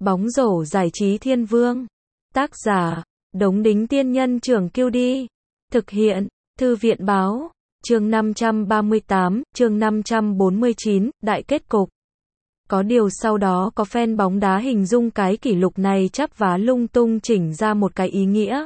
Bóng rổ giải trí thiên vương. Tác giả, Đống Đính Tiên Nhân Trưởng QD. Thực hiện, Thư viện Báo. Chương 538, chương 549, đại kết cục. Có điều sau đó có fan bóng đá hình dung cái kỷ lục này chắp vá lung tung chỉnh ra một cái ý nghĩa.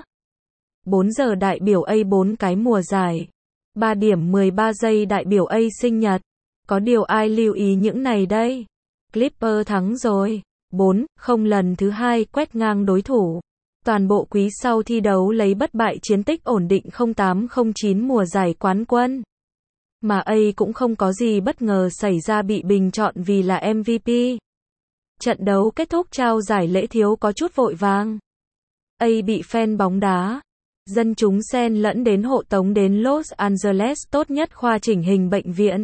4 giờ đại biểu A 4 cái mùa giải. 3 điểm 13 giây đại biểu A sinh nhật. Có điều ai lưu ý những này đây? Clipper thắng rồi. 4-0 lần thứ 2 quét ngang đối thủ. Toàn bộ quý sau thi đấu lấy bất bại chiến tích ổn định 08-09 mùa giải quán quân. Mà A cũng không có gì bất ngờ xảy ra bị bình chọn vì là MVP. Trận đấu kết thúc trao giải lễ thiếu có chút vội vàng. A bị fan bóng đá, dân chúng xen lẫn đến hộ tống đến Los Angeles tốt nhất khoa chỉnh hình bệnh viện.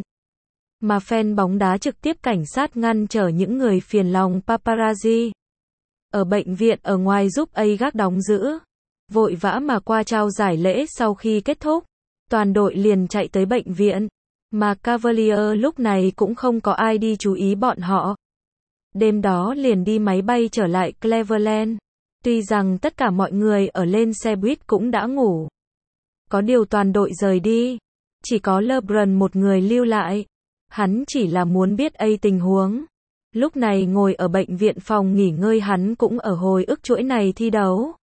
Mà fan bóng đá trực tiếp cảnh sát ngăn trở những người phiền lòng paparazzi. Ở bệnh viện ở ngoài giúp A gác đóng giữ. Vội vã mà qua trao giải lễ sau khi kết thúc. Toàn đội liền chạy tới bệnh viện. Mà Cavalier lúc này cũng không có ai đi chú ý bọn họ. Đêm đó liền đi máy bay trở lại Cleveland. Tuy rằng tất cả mọi người ở lên xe buýt cũng đã ngủ. Có điều toàn đội rời đi. Chỉ có LeBron một người lưu lại. Hắn chỉ là muốn biết A tình huống. Lúc này ngồi ở bệnh viện phòng nghỉ ngơi hắn cũng ở hồi ức chuỗi này thi đấu.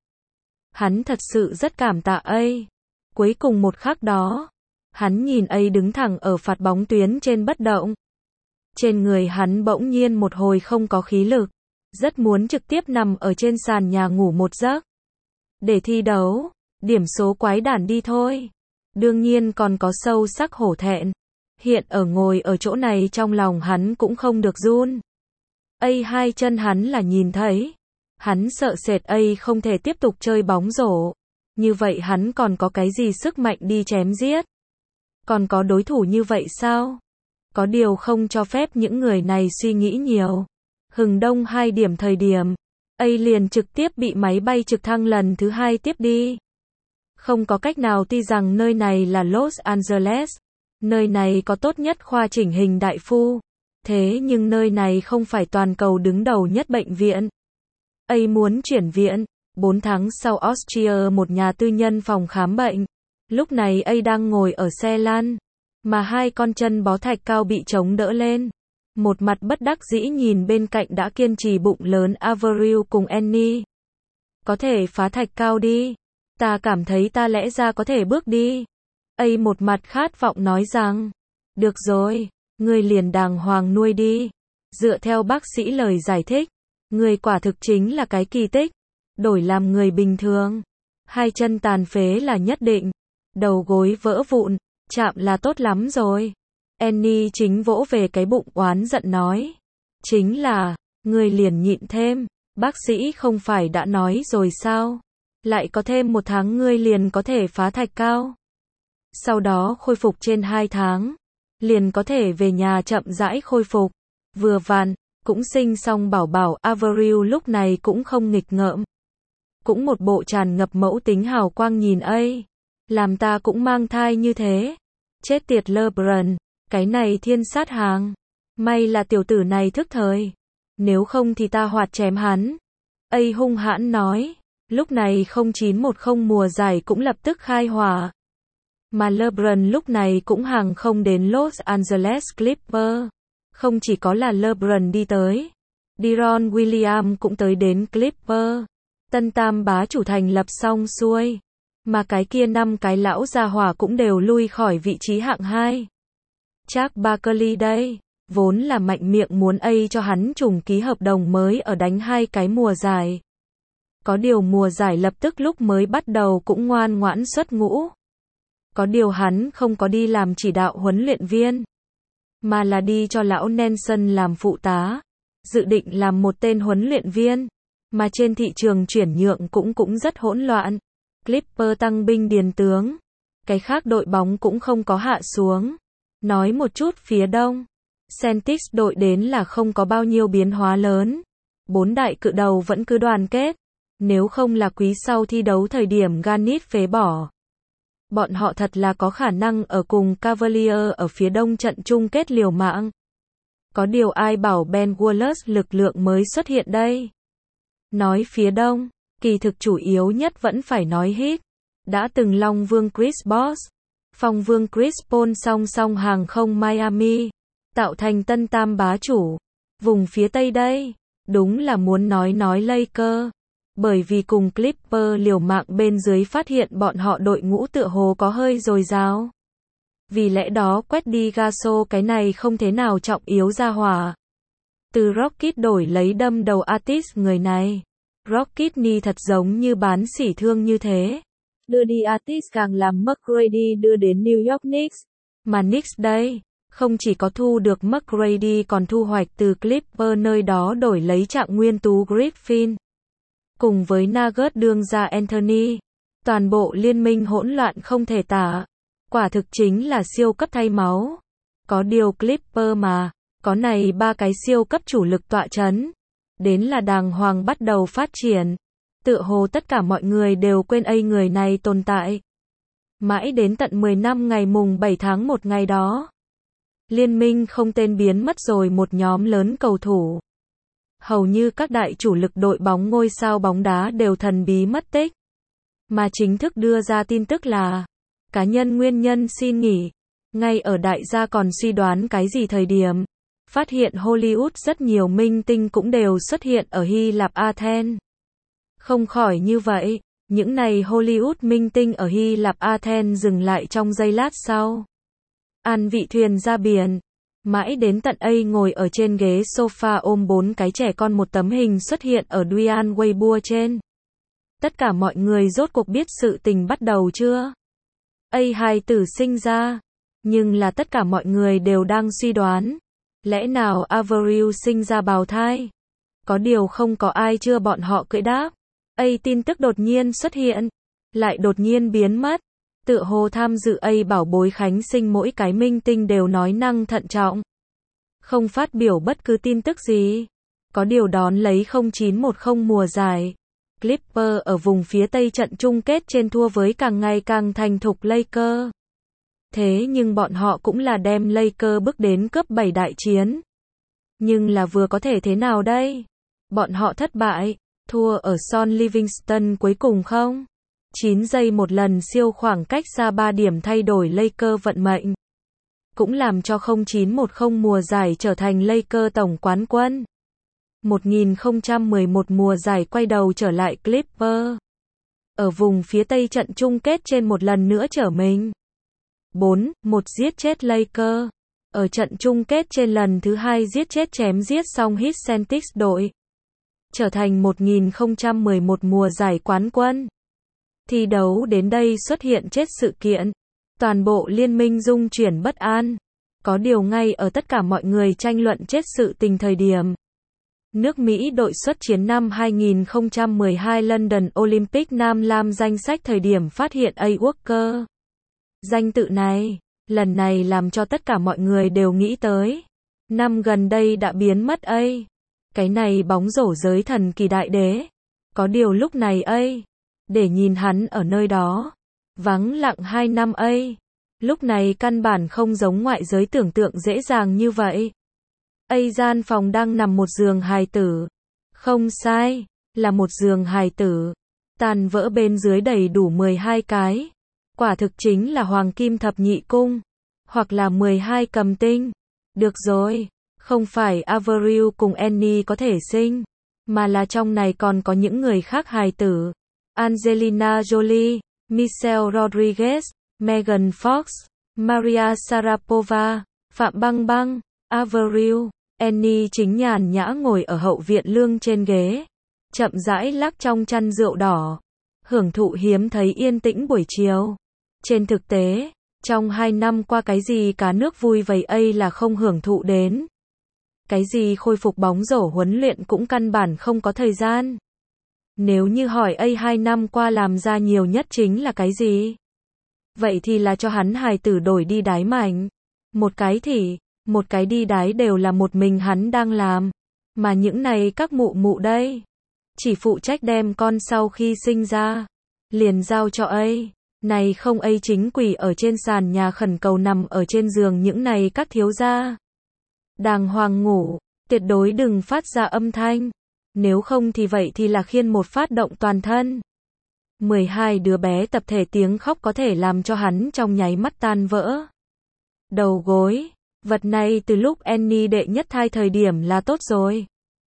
Hắn thật sự rất cảm tạ A. Cuối cùng một khắc đó, hắn nhìn A đứng thẳng ở phạt bóng tuyến trên bất động. Trên người hắn bỗng nhiên một hồi không có khí lực. Rất muốn trực tiếp nằm ở trên sàn nhà ngủ một giấc. Để thi đấu, điểm số quái đản đi thôi. Đương nhiên còn có sâu sắc hổ thẹn. Hiện ở ngồi ở chỗ này trong lòng hắn cũng không được run. A hai chân hắn là nhìn thấy. Hắn sợ sệt A không thể tiếp tục chơi bóng rổ. Như vậy hắn còn có cái gì sức mạnh đi chém giết? Còn có đối thủ như vậy sao? Có điều không cho phép những người này suy nghĩ nhiều. Hừng đông 2 điểm thời điểm, A liền trực tiếp bị máy bay trực thăng lần thứ 2 tiếp đi. Không có cách nào tuy rằng nơi này là Los Angeles. Nơi này có tốt nhất khoa chỉnh hình đại phu. Thế nhưng nơi này không phải toàn cầu đứng đầu nhất bệnh viện. A muốn chuyển viện. 4 tháng sau Austria một nhà tư nhân phòng khám bệnh. Lúc này A đang ngồi ở xe lăn. Mà 2 con chân bó thạch cao bị chống đỡ lên. Một mặt bất đắc dĩ nhìn bên cạnh đã kiên trì bụng lớn Avril cùng Annie. Có thể phá thạch cao đi. Ta cảm thấy ta lẽ ra có thể bước đi. A một mặt khát vọng nói rằng. Được rồi, ngươi liền đàng hoàng nuôi đi. Dựa theo bác sĩ lời giải thích. Ngươi quả thực chính là cái kỳ tích. Đổi làm người bình thường. 2 chân tàn phế là nhất định. Đầu gối vỡ vụn. Chạm là tốt lắm rồi. Annie chính vỗ về cái bụng oán giận nói. Chính là, ngươi liền nhịn thêm. Bác sĩ không phải đã nói rồi sao? Lại có thêm 1 tháng ngươi liền có thể phá thạch cao. Sau đó khôi phục trên 2 tháng. Liền có thể về nhà chậm rãi khôi phục. Vừa vặn, cũng sinh xong bảo bảo Avril lúc này cũng không nghịch ngợm. Cũng một bộ tràn ngập mẫu tính hào quang nhìn A. Làm ta cũng mang thai như thế. Chết tiệt LeBron. Cái này thiên sát hàng. May là tiểu tử này thức thời. Nếu không thì ta hoạt chém hắn. A hung hãn nói. Lúc này 0910 mùa giải cũng lập tức khai hỏa. Mà LeBron lúc này cũng hàng không đến Los Angeles Clippers. Không chỉ có là LeBron đi tới. Deron Williams cũng tới đến Clippers. Tân tam bá chủ thành lập xong xuôi. Mà cái kia 5 cái lão gia hỏa cũng đều lui khỏi vị trí hạng 2. Charles Barkley đây, vốn là mạnh miệng muốn A cho hắn trùng ký hợp đồng mới ở đánh 2 cái mùa giải. Có điều mùa giải lập tức lúc mới bắt đầu cũng ngoan ngoãn xuất ngũ. Có điều hắn không có đi làm chỉ đạo huấn luyện viên, mà là đi cho lão Nelson làm phụ tá, dự định làm một tên huấn luyện viên, mà trên thị trường chuyển nhượng cũng rất hỗn loạn. Clipper tăng binh điền tướng, cái khác đội bóng cũng không có hạ xuống. Nói một chút phía đông, Celtics đội đến là không có bao nhiêu biến hóa lớn. 4 đại cự đầu vẫn cứ đoàn kết. Nếu không là quý sau thi đấu thời điểm Garnett phế bỏ. Bọn họ thật là có khả năng ở cùng Cavalier ở phía đông trận chung kết liều mạng. Có điều ai bảo Ben Wallace lực lượng mới xuất hiện đây. Nói phía đông, kỳ thực chủ yếu nhất vẫn phải nói Heat. Đã từng Long Vương Chris Bosh, Phong Vương Chris Paul song song hàng không Miami, tạo thành tân tam bá chủ. Vùng phía tây đây, đúng là muốn nói Lakers. Bởi vì cùng Clippers liều mạng bên dưới phát hiện bọn họ đội ngũ tựa hồ có hơi dồi dào. Vì lẽ đó quét đi Gasol cái này không thế nào trọng yếu ra hỏa. Từ Rockets đổi lấy đâm đầu Artis người này. Rockets ni thật giống như bán sỉ thương như thế. Đưa đi Artis càng làm McGrady đưa đến New York Knicks. Mà Knicks đây, không chỉ có thu được McGrady còn thu hoạch từ Clippers nơi đó đổi lấy trạng nguyên tú Griffin. Cùng với Nuggets đương ra Anthony. Toàn bộ liên minh hỗn loạn không thể tả. Quả thực chính là siêu cấp thay máu. Có điều Clippers mà, có này ba cái siêu cấp chủ lực tọa chấn. Đến là đàng hoàng bắt đầu phát triển. Tựa hồ tất cả mọi người đều quên người này tồn tại. Mãi đến tận 10 năm ngày mùng 7 tháng 1 ngày đó. Liên minh không tên biến mất rồi một nhóm lớn cầu thủ. Hầu như các đại chủ lực đội bóng ngôi sao bóng đá đều thần bí mất tích. Mà chính thức đưa ra tin tức là cá nhân nguyên nhân xin nghỉ. Ngay ở đại gia còn suy đoán cái gì thời điểm. Phát hiện Hollywood rất nhiều minh tinh cũng đều xuất hiện ở Hy Lạp Athens. Không khỏi như vậy, những này Hollywood minh tinh ở Hy Lạp Athens dừng lại trong giây lát sau. An vị thuyền ra biển. Mãi đến tận ngồi ở trên ghế sofa ôm 4 cái trẻ con một tấm hình xuất hiện ở Duan Weibo trên. Tất cả mọi người rốt cuộc biết sự tình bắt đầu chưa? Hài tử sinh ra. Nhưng là tất cả mọi người đều đang suy đoán. Lẽ nào Avril sinh ra bào thai? Có điều không có ai chưa bọn họ cưỡi đáp. Tin tức đột nhiên xuất hiện. Lại đột nhiên biến mất. Tựa hồ tham dự bảo bối khánh sinh mỗi cái minh tinh đều nói năng thận trọng. Không phát biểu bất cứ tin tức gì. Có điều đón lấy 0910 mùa giải. Clippers ở vùng phía tây trận chung kết trên thua với càng ngày càng thành thục Lakers. Thế nhưng bọn họ cũng là đem Lakers bước đến cướp 7 đại chiến. Nhưng là vừa có thể thế nào đây? Bọn họ thất bại, thua ở Son Livingston cuối cùng không? 9 giây một lần siêu khoảng cách xa 3 điểm thay đổi Lakers vận mệnh. Cũng làm cho 0910 mùa giải trở thành Lakers tổng quán quân. 1011 mùa giải quay đầu trở lại Clippers. Ở vùng phía tây trận chung kết trên một lần nữa trở mình. 4-1 giết chết Lakers. Ở trận chung kết trên lần thứ 2 giết chết chém giết xong Heat Celtics đội. Trở thành 1011 mùa giải quán quân. Thi đấu đến đây xuất hiện chết sự kiện. Toàn bộ liên minh rung chuyển bất an. Có điều ngay ở tất cả mọi người tranh luận chết sự tình thời điểm. Nước Mỹ đội xuất chiến năm 2012 London Olympic Nam Lam danh sách thời điểm phát hiện A. Walker. Danh tự này, lần này làm cho tất cả mọi người đều nghĩ tới. Năm gần đây đã biến mất A. Cái này bóng rổ giới thần kỳ đại đế. Có điều lúc này A. Để nhìn hắn ở nơi đó. Vắng lặng 2 năm A. Lúc này căn bản không giống ngoại giới tưởng tượng dễ dàng như vậy. Gian phòng đang nằm một giường hài tử. Không sai, là một giường hài tử. Tàn vỡ bên dưới đầy đủ 12 cái. Quả thực chính là hoàng kim thập nhị cung. Hoặc là 12 cầm tinh. Được rồi, không phải Avril cùng Annie có thể sinh. Mà là trong này còn có những người khác hài tử. Angelina Jolie, Michelle Rodriguez, Megan Fox, Maria Sharapova, Phạm Băng Băng, Avril. Annie chính nhàn nhã ngồi ở hậu viện lương trên ghế. Chậm rãi lắc trong chăn rượu đỏ. Hưởng thụ hiếm thấy yên tĩnh buổi chiều. Trên thực tế, trong 2 năm qua cái gì cá nước vui vầy là không hưởng thụ đến. Cái gì khôi phục bóng rổ huấn luyện cũng căn bản không có thời gian. Nếu như hỏi 2 năm qua làm ra nhiều nhất chính là cái gì? Vậy thì là cho hắn hài tử đổi đi đái mảnh. Một cái đi đái đều là một mình hắn đang làm. Mà những này các mụ đây. Chỉ phụ trách đem con sau khi sinh ra. Liền giao cho này không chính quỳ ở trên sàn nhà khẩn cầu nằm ở trên giường những này các thiếu gia. Đàng hoàng ngủ, tuyệt đối đừng phát ra âm thanh. Nếu không thì vậy thì là khiên một phát động toàn thân. 12 đứa bé tập thể tiếng khóc có thể làm cho hắn trong nháy mắt tan vỡ. Đầu gối, vật này từ lúc Annie đệ nhất thai thời điểm là tốt rồi.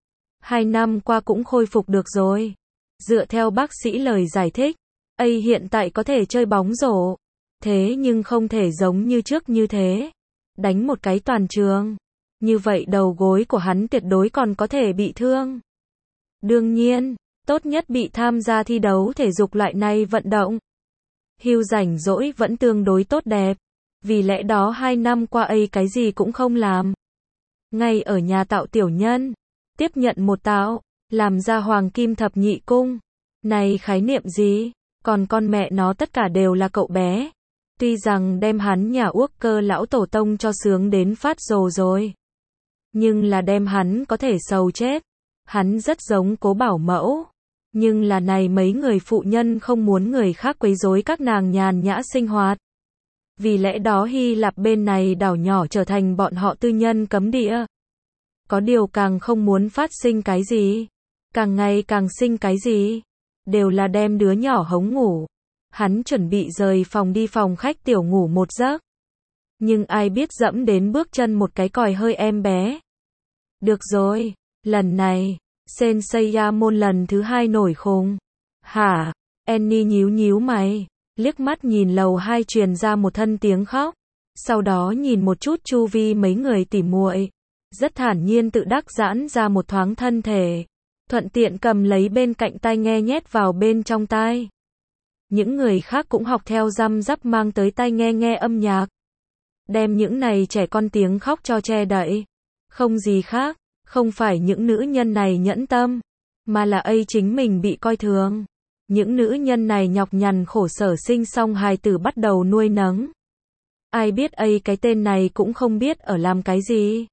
2 năm qua cũng khôi phục được rồi. Dựa theo bác sĩ lời giải thích, hiện tại có thể chơi bóng rổ. Thế nhưng không thể giống như trước như thế. Đánh một cái toàn trường. Như vậy đầu gối của hắn tuyệt đối còn có thể bị thương. Đương nhiên, tốt nhất bị tham gia thi đấu thể dục loại này vận động. Hưu rảnh rỗi vẫn tương đối tốt đẹp. Vì lẽ đó 2 năm qua cái gì cũng không làm. Ngay ở nhà tạo tiểu nhân. Tiếp nhận một tạo. Làm ra hoàng kim thập nhị cung. Này khái niệm gì? Còn con mẹ nó tất cả đều là cậu bé. Tuy rằng đem hắn nhà Walker lão tổ tông cho sướng đến phát rồ rồi. Nhưng là đem hắn có thể sầu chết. Hắn rất giống cố bảo mẫu. Nhưng là này mấy người phụ nhân không muốn người khác quấy rối các nàng nhàn nhã sinh hoạt. Vì lẽ đó Hy Lạp bên này đảo nhỏ trở thành bọn họ tư nhân cấm địa. Có điều càng không muốn phát sinh cái gì. Càng ngày càng sinh cái gì. Đều là đem đứa nhỏ hống ngủ. Hắn chuẩn bị rời phòng đi phòng khách tiểu ngủ một giấc. Nhưng ai biết dẫm đến bước chân một cái còi hơi em bé. Được rồi, lần này, Sensei Yamon lần thứ 2 nổi khùng. Hả? Annie nhíu nhíu mày, liếc mắt nhìn lầu 2 truyền ra một thân tiếng khóc. Sau đó nhìn một chút chu vi mấy người tỉ muội, rất thản nhiên tự đắc giãn ra một thoáng thân thể. Thuận tiện cầm lấy bên cạnh tai nghe nhét vào bên trong tai. Những người khác cũng học theo răm rắp mang tới tai nghe âm nhạc. Đem những này trẻ con tiếng khóc cho che đậy. Không gì khác, không phải những nữ nhân này nhẫn tâm, mà là chính mình bị coi thường. Những nữ nhân này nhọc nhằn khổ sở sinh xong hài tử bắt đầu nuôi nấng. Ai biết cái tên này cũng không biết ở làm cái gì.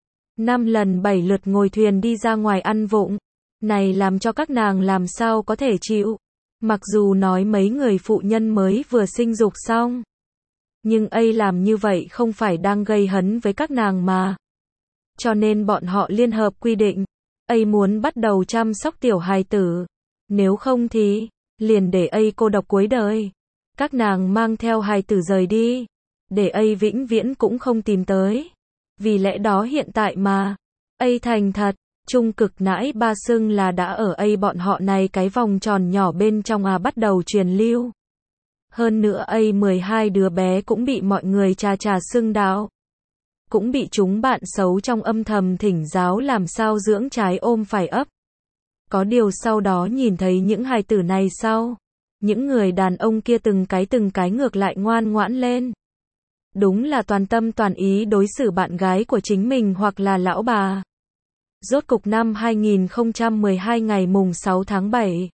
5 lần 7 lượt ngồi thuyền đi ra ngoài ăn vụng. Này làm cho các nàng làm sao có thể chịu. Mặc dù nói mấy người phụ nhân mới vừa sinh dục xong. Nhưng làm như vậy không phải đang gây hấn với các nàng mà. Cho nên bọn họ liên hợp quy định. Muốn bắt đầu chăm sóc tiểu hài tử. Nếu không thì, liền để cô độc cuối đời. Các nàng mang theo hài tử rời đi. Để vĩnh viễn cũng không tìm tới. Vì lẽ đó hiện tại mà. Thành thật. Trung cực nãi ba xưng là đã ở bọn họ này cái vòng tròn nhỏ bên trong bắt đầu truyền lưu. Hơn nữa 12 đứa bé cũng bị mọi người trà xưng đạo. Cũng bị chúng bạn xấu trong âm thầm thỉnh giáo làm sao dưỡng trái ôm phải ấp. Có điều sau đó nhìn thấy những hài tử này sau. Những người đàn ông kia từng cái ngược lại ngoan ngoãn lên. Đúng là toàn tâm toàn ý đối xử bạn gái của chính mình hoặc là lão bà. Rốt cục năm 2012 ngày mùng 6 tháng 7.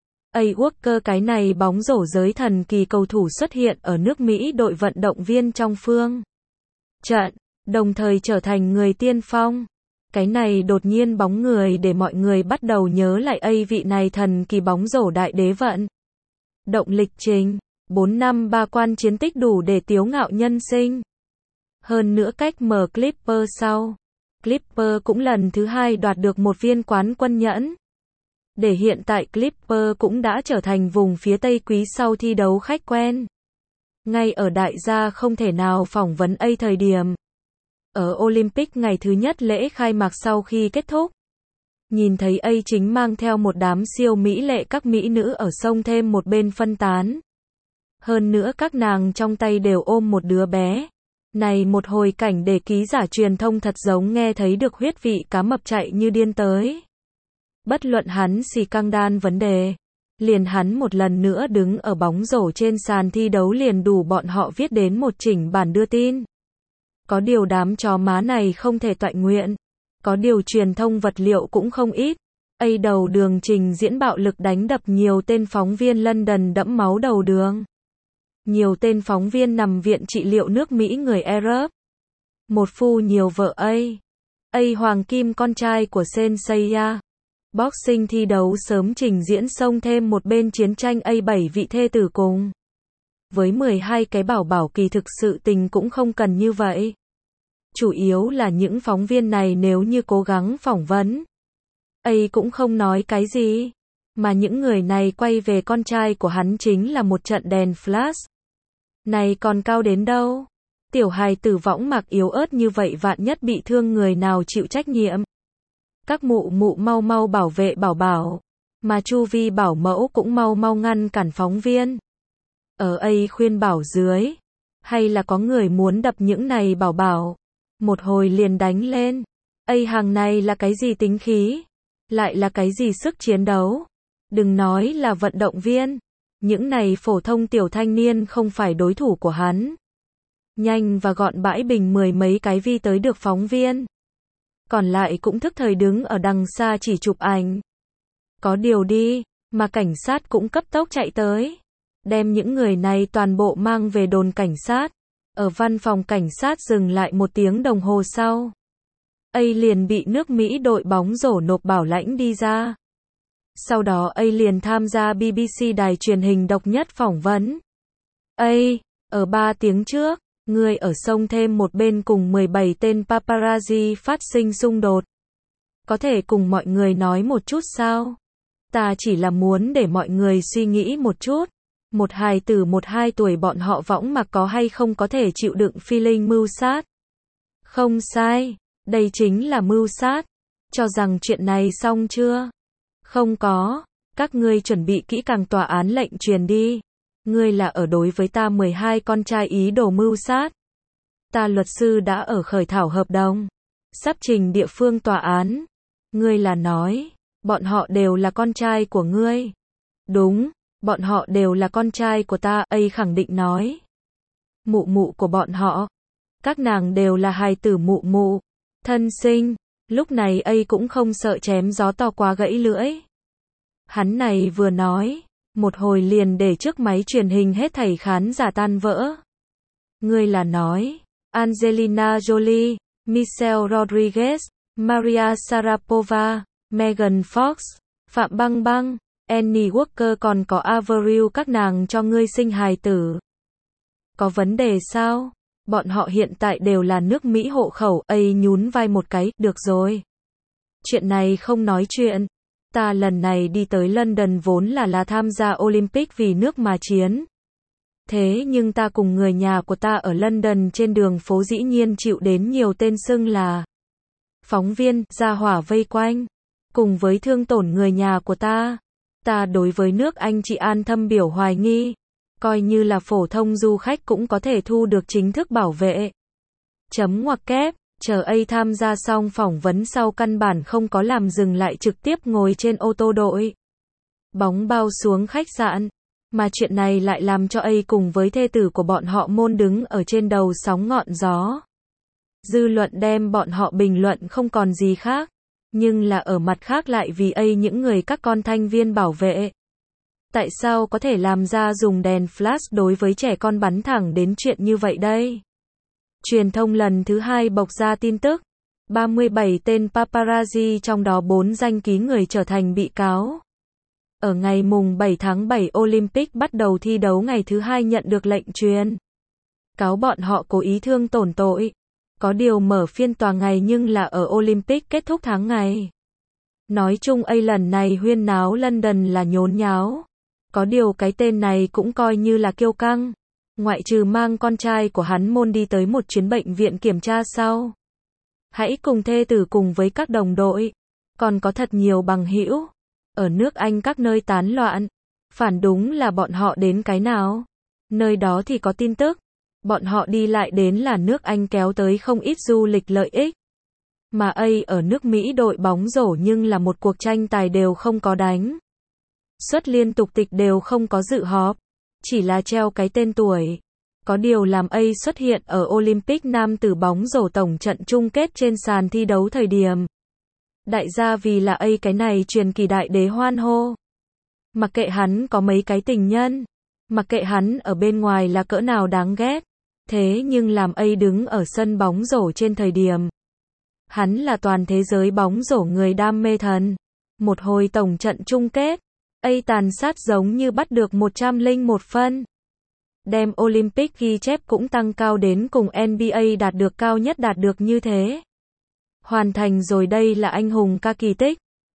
Walker cái này bóng rổ giới thần kỳ cầu thủ xuất hiện ở nước Mỹ đội vận động viên trong phương trận, đồng thời trở thành người tiên phong. Cái này đột nhiên bóng người để mọi người bắt đầu nhớ lại vị này thần kỳ bóng rổ đại đế vận. Động lịch trình, 4 năm 3 quan chiến tích đủ để tiếu ngạo nhân sinh. Hơn nữa cách mở Clipper sau. Clipper cũng lần thứ 2 đoạt được một viên quán quân nhẫn. Để hiện tại Clipper cũng đã trở thành vùng phía Tây quý sau thi đấu khách quen. Ngay ở đại gia không thể nào phỏng vấn thời điểm. Ở Olympic ngày thứ nhất lễ khai mạc sau khi kết thúc. Nhìn thấy chính mang theo một đám siêu mỹ lệ các mỹ nữ ở sông thêm một bên phân tán. Hơn nữa các nàng trong tay đều ôm một đứa bé. Này một hồi cảnh để ký giả truyền thông thật giống nghe thấy được huyết vị cá mập chạy như điên tới. Bất luận hắn xì căng đan vấn đề. Liền hắn một lần nữa đứng ở bóng rổ trên sàn thi đấu liền đủ bọn họ viết đến một chỉnh bản đưa tin. Có điều đám chó má này không thể toại nguyện. Có điều truyền thông vật liệu cũng không ít. Đầu đường trình diễn bạo lực đánh đập nhiều tên phóng viên London đẫm máu đầu đường. Nhiều tên phóng viên nằm viện trị liệu nước Mỹ người Arab. Một phu nhiều vợ Hoàng Kim con trai của Sensei. Boxing thi đấu sớm trình diễn xông thêm một bên chiến tranh 7 vị thê tử cùng. Với 12 cái bảo kỳ thực sự tình cũng không cần như vậy. Chủ yếu là những phóng viên này nếu như cố gắng phỏng vấn. ấy cũng không nói cái gì. Mà những người này quay về con trai của hắn chính là một trận đèn flash. Này còn cao đến đâu? Tiểu hài tử võng mạc yếu ớt như vậy vạn nhất bị thương người nào chịu trách nhiệm. Các mụ mụ mau mau bảo vệ bảo bảo. Mà Chu Vi bảo mẫu cũng mau mau ngăn cản phóng viên. Ở ấy khuyên bảo dưới. Hay là có người muốn đập những này bảo bảo. Một hồi liền đánh lên. Ấy hàng này là cái gì tính khí? Lại là cái gì sức chiến đấu? Đừng nói là vận động viên. Những này phổ thông tiểu thanh niên không phải đối thủ của hắn. Nhanh và gọn bãi bình mười mấy cái vi tới được phóng viên. Còn lại cũng thức thời đứng ở đằng xa chỉ chụp ảnh. Có điều đi, mà cảnh sát cũng cấp tốc chạy tới. Đem những người này toàn bộ mang về đồn cảnh sát. Ở văn phòng cảnh sát dừng lại 1 tiếng đồng hồ sau. A liền bị nước Mỹ đội bóng rổ nộp bảo lãnh đi ra. Sau đó A liền tham gia BBC đài truyền hình độc nhất phỏng vấn. A, ở 3 tiếng trước, người ở sông thêm một bên cùng 17 tên paparazzi phát sinh xung đột. Có thể cùng mọi người nói một chút sao? Ta chỉ là muốn để mọi người suy nghĩ một chút. Một hài tử 1-2 tuổi bọn họ võng mạc có hay không có thể chịu đựng feeling mưu sát. Không sai, đây chính là mưu sát. Cho rằng chuyện này xong chưa? Không có, các ngươi chuẩn bị kỹ càng tòa án lệnh truyền đi. Ngươi là ở đối với ta 12 con trai ý đồ mưu sát. Ta luật sư đã ở khởi thảo hợp đồng. Sắp trình địa phương tòa án. Ngươi là nói, bọn họ đều là con trai của ngươi. Đúng, bọn họ đều là con trai của ta, A khẳng định nói. Mụ mụ của bọn họ. Các nàng đều là hài tử mụ mụ. Thân sinh. Lúc này A cũng không sợ chém gió to quá gãy lưỡi. Hắn này vừa nói, một hồi liền để trước máy truyền hình hết thảy khán giả tan vỡ. Ngươi là nói, Angelina Jolie, Michelle Rodriguez, Maria Sharapova, Megan Fox, Phạm Băng Băng, Annie Walker còn có Avril các nàng cho ngươi sinh hài tử. Có vấn đề sao? Bọn họ hiện tại đều là nước Mỹ hộ khẩu. A nhún vai một cái, được rồi. Chuyện này không nói chuyện. Ta lần này đi tới London vốn là tham gia Olympic vì nước mà chiến. Thế nhưng ta cùng người nhà của ta ở London trên đường phố dĩ nhiên chịu đến nhiều tên xưng là phóng viên, ra hỏa vây quanh. Cùng với thương tổn người nhà của ta. Ta đối với nước Anh trị an thâm biểu hoài nghi. Coi như là phổ thông du khách cũng có thể thu được chính thức bảo vệ. Chấm ngoặc kép, chờ A tham gia xong phỏng vấn sau căn bản không có làm dừng lại trực tiếp ngồi trên ô tô đội. Bóng bao xuống khách sạn. Mà chuyện này lại làm cho A cùng với thê tử của bọn họ môn đứng ở trên đầu sóng ngọn gió. Dư luận đem bọn họ bình luận không còn gì khác. Nhưng là ở mặt khác lại vì A những người các con thanh viên bảo vệ. Tại sao có thể làm ra dùng đèn flash đối với trẻ con bắn thẳng đến chuyện như vậy đây? Truyền thông lần thứ 2 bộc ra tin tức. 37 tên paparazzi trong đó 4 danh ký người trở thành bị cáo. Ở ngày mùng 7 tháng 7 Olympic bắt đầu thi đấu ngày thứ 2 nhận được lệnh truyền cáo bọn họ cố ý thương tổn tội. Có điều mở phiên tòa ngày nhưng là ở Olympic kết thúc tháng ngày. Nói chung A lần này huyên náo London là nhốn nháo. Có điều cái tên này cũng coi như là kiêu căng. Ngoại trừ mang con trai của hắn môn đi tới một chuyến bệnh viện kiểm tra sau. Hãy cùng thê tử cùng với các đồng đội. Còn có thật nhiều bằng hữu. Ở nước Anh các nơi tán loạn. Phản đúng là bọn họ đến cái nào. Nơi đó thì có tin tức. Bọn họ đi lại đến là nước Anh kéo tới không ít du lịch lợi ích. Mà A ở nước Mỹ đội bóng rổ nhưng là một cuộc tranh tài đều không có đánh. Suất liên tục tịch đều không có dự họp. Chỉ là treo cái tên tuổi. Có điều làm A xuất hiện ở Olympic nam tử bóng rổ tổng trận chung kết trên sàn thi đấu thời điểm. Đại gia vì là A cái này truyền kỳ đại đế hoan hô. Mặc kệ hắn có mấy cái tình nhân. Mặc kệ hắn ở bên ngoài là cỡ nào đáng ghét. Thế nhưng làm A đứng ở sân bóng rổ trên thời điểm. Hắn là toàn thế giới bóng rổ người đam mê thần. Một hồi tổng trận chung kết. A tàn sát giống như bắt được 101 phân. Đem Olympic ghi chép cũng tăng cao đến cùng NBA đạt được cao nhất đạt được như thế. Hoàn thành rồi đây là anh hùng ca kỳ tích.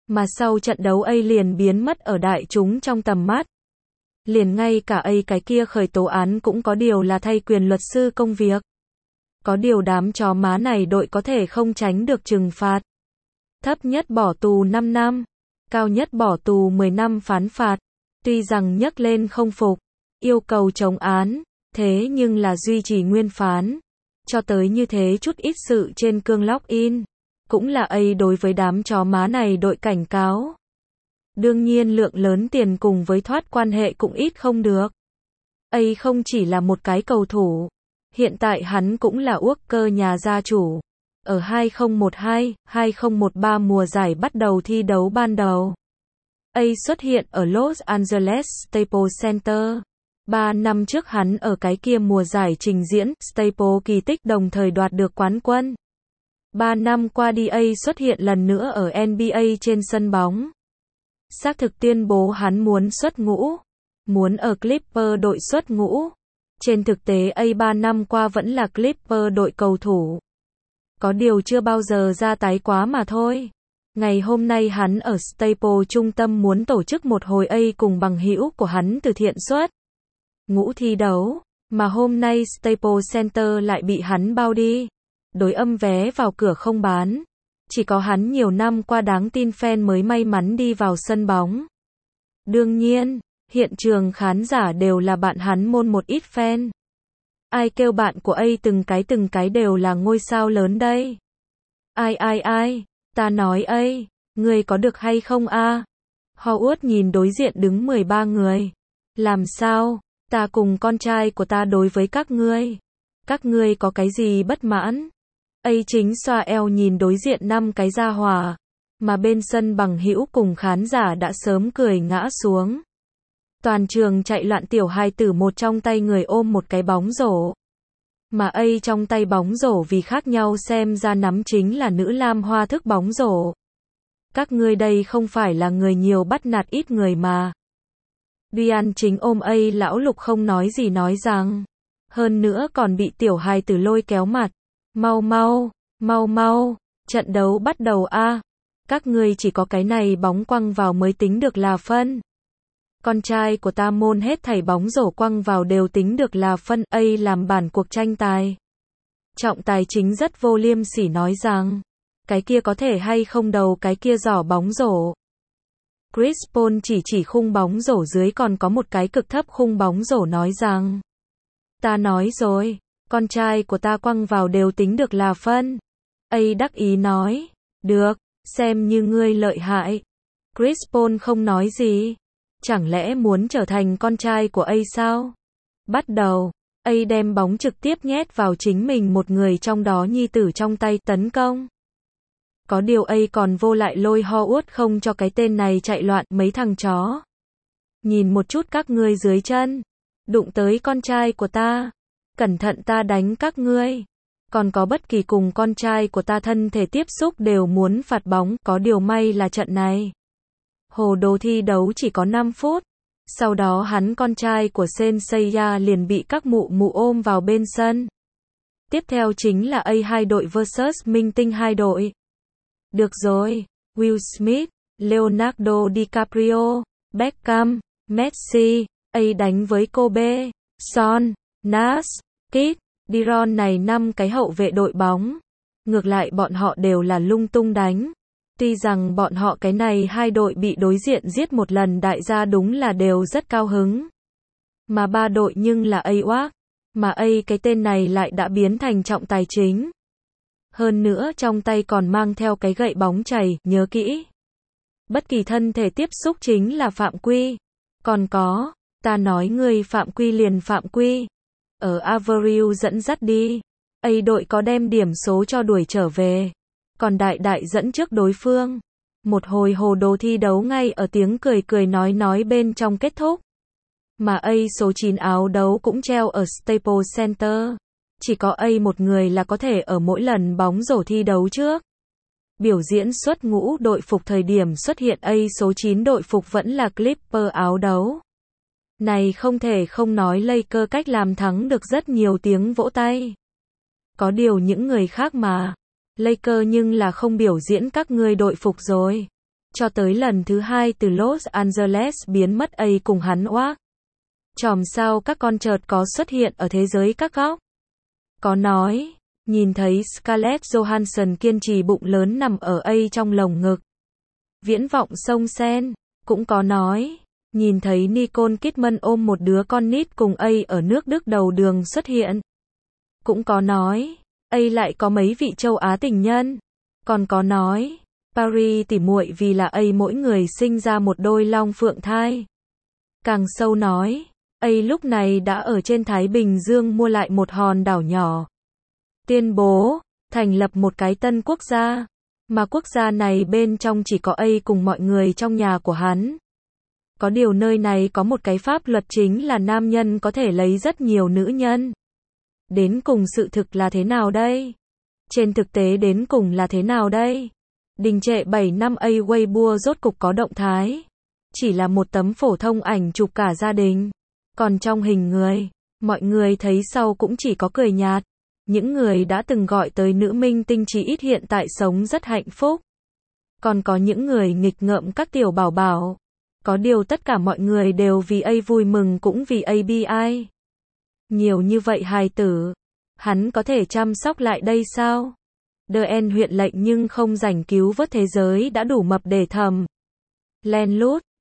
Mà sau trận đấu A liền biến mất ở đại chúng trong tầm mắt. Liền ngay cả A cái kia khởi tố án cũng có điều là thay quyền luật sư công việc. Có điều đám chó má này đội có thể không tránh được trừng phạt. Thấp nhất bỏ tù 5 năm, cao nhất bỏ tù 10 năm phán phạt. Tuy rằng nhấc lên không phục, yêu cầu chống án, thế nhưng là duy trì nguyên phán. Cho tới như thế chút ít sự trên cương login, cũng là A đối với đám chó má này đội cảnh cáo. Đương nhiên lượng lớn tiền cùng với thoát quan hệ cũng ít không được. A không chỉ là một cái cầu thủ, hiện tại hắn cũng là Walker nhà gia chủ. Ở 2012-2013 mùa giải bắt đầu thi đấu ban đầu, A xuất hiện ở Los Angeles Staples Center. 3 năm trước hắn ở cái kia mùa giải trình diễn Staples kỳ tích đồng thời đoạt được quán quân. 3 năm qua đi A xuất hiện lần nữa ở NBA trên sân bóng. Xác thực tuyên bố hắn muốn xuất ngũ, muốn ở Clippers đội xuất ngũ. Trên thực tế A 3 năm qua vẫn là Clippers đội cầu thủ. Có điều chưa bao giờ ra tái quá mà thôi. Ngày hôm nay hắn ở Staples trung tâm muốn tổ chức một hồi A cùng bằng hữu của hắn từ thiện xuất ngũ thi đấu, mà hôm nay Staples Center lại bị hắn bao đi. Đối âm vé vào cửa không bán. Chỉ có hắn nhiều năm qua đáng tin fan mới may mắn đi vào sân bóng. Đương nhiên, hiện trường khán giả đều là bạn hắn môn một ít fan. Ai kêu bạn của A từng cái đều là ngôi sao lớn đây. Ai, ta nói A, ngươi có được hay không a? Howard nhìn đối diện đứng 13 người. Làm sao, ta cùng con trai của ta đối với các ngươi có cái gì bất mãn? A chính xoa eo nhìn đối diện 5 cái gia hỏa, mà bên sân bằng hữu cùng khán giả đã sớm cười ngã xuống. Toàn trường chạy loạn tiểu hài tử một trong tay người ôm một cái bóng rổ. Mà A trong tay bóng rổ vì khác nhau xem ra nắm chính là nữ lam hoa thức bóng rổ. Các ngươi đây không phải là người nhiều bắt nạt ít người mà. Dian chính ôm A lão lục không nói gì nói rằng. Hơn nữa còn bị tiểu hài tử lôi kéo mặt. Mau, trận đấu bắt đầu a. Các ngươi chỉ có cái này bóng quăng vào mới tính được là phân. Con trai của ta môn hết thảy bóng rổ quăng vào đều tính được là phân. A làm bản cuộc tranh tài. Trọng tài chính rất vô liêm sỉ nói rằng, cái kia có thể hay không đầu cái kia giỏ bóng rổ. Chris Paul chỉ khung bóng rổ dưới còn có một cái cực thấp khung bóng rổ nói rằng, ta nói rồi, con trai của ta quăng vào đều tính được là phân. A đắc ý nói, được, xem như ngươi lợi hại. Chris Paul không nói gì. Chẳng lẽ muốn trở thành con trai của A sao? Bắt đầu, A đem bóng trực tiếp nhét vào chính mình một người trong đó nhi tử trong tay tấn công. Có điều A còn vô lại lôi Howard không cho cái tên này chạy loạn mấy thằng chó. Nhìn một chút các ngươi dưới chân. Đụng tới con trai của ta. Cẩn thận ta đánh các ngươi. Còn có bất kỳ cùng con trai của ta thân thể tiếp xúc đều muốn phạt bóng. Có điều may là trận này. Hồ đồ thi đấu chỉ có 5 phút. Sau đó hắn con trai của Senseiya liền bị các mụ ôm vào bên sân. Tiếp theo chính là A2 đội vs Minh Tinh 2 đội. Được rồi, Will Smith, Leonardo DiCaprio, Beckham, Messi, A đánh với Kobe, Son, Nash, Kidd, Diron này 5 cái hậu vệ đội bóng. Ngược lại bọn họ đều là lung tung đánh. Tuy rằng bọn họ cái này hai đội bị đối diện giết một lần đại gia đúng là đều rất cao hứng. Mà 3 đội nhưng là A-Wack. Mà A cái tên này lại đã biến thành trọng tài chính. Hơn nữa trong tay còn mang theo cái gậy bóng chày, nhớ kỹ. Bất kỳ thân thể tiếp xúc chính là phạm quy. Còn có, ta nói người phạm quy liền phạm quy. Ở Avril dẫn dắt đi. A đội có đem điểm số cho đuổi trở về. Còn đại dẫn trước đối phương. Một hồi hồ đồ thi đấu ngay ở tiếng cười nói bên trong kết thúc. Mà A số 9 áo đấu cũng treo ở Staples Center. Chỉ có A một người là có thể ở mỗi lần bóng rổ thi đấu trước. Biểu diễn xuất ngũ đội phục thời điểm xuất hiện A số 9 đội phục vẫn là Clipper áo đấu. Này không thể không nói Lakers cách làm thắng được rất nhiều tiếng vỗ tay. Có điều những người khác mà. Lakers nhưng là không biểu diễn các ngươi đội phục rồi. Cho tới lần thứ 2 từ Los Angeles biến mất A cùng hắn oác. Chòm sao các con chợt có xuất hiện ở thế giới các góc. Có nói, nhìn thấy Scarlett Johansson kiên trì bụng lớn nằm ở A trong lồng ngực. Viễn vọng sông Sen, cũng có nói, nhìn thấy Nicole Kidman ôm một đứa con nít cùng A ở nước Đức đầu đường xuất hiện. Cũng có nói, A lại có mấy vị châu Á tình nhân. Còn có nói, Paris tỉ muội vì là A mỗi người sinh ra một đôi long phượng thai. Càng sâu nói, A lúc này đã ở trên Thái Bình Dương mua lại một hòn đảo nhỏ. Tuyên bố, thành lập một cái tân quốc gia. Mà quốc gia này bên trong chỉ có A cùng mọi người trong nhà của hắn. Có điều nơi này có một cái pháp luật chính là nam nhân có thể lấy rất nhiều nữ nhân. Đến cùng sự thực là thế nào đây? Trên thực tế đến cùng là thế nào đây? Đình trệ 7 năm A Weibo rốt cục có động thái. Chỉ là một tấm phổ thông ảnh chụp cả gia đình. Còn trong hình người, mọi người thấy sau cũng chỉ có cười nhạt. Những người đã từng gọi tới nữ minh tinh chỉ ít hiện tại sống rất hạnh phúc. Còn có những người nghịch ngợm các tiểu bảo bảo. Có điều tất cả mọi người đều vì A vui mừng cũng vì A bi ai. Nhiều như vậy hài tử. Hắn có thể chăm sóc lại đây sao? DN huyện lệnh nhưng không rảnh cứu vớt thế giới đã đủ mập để thầm. Len lút,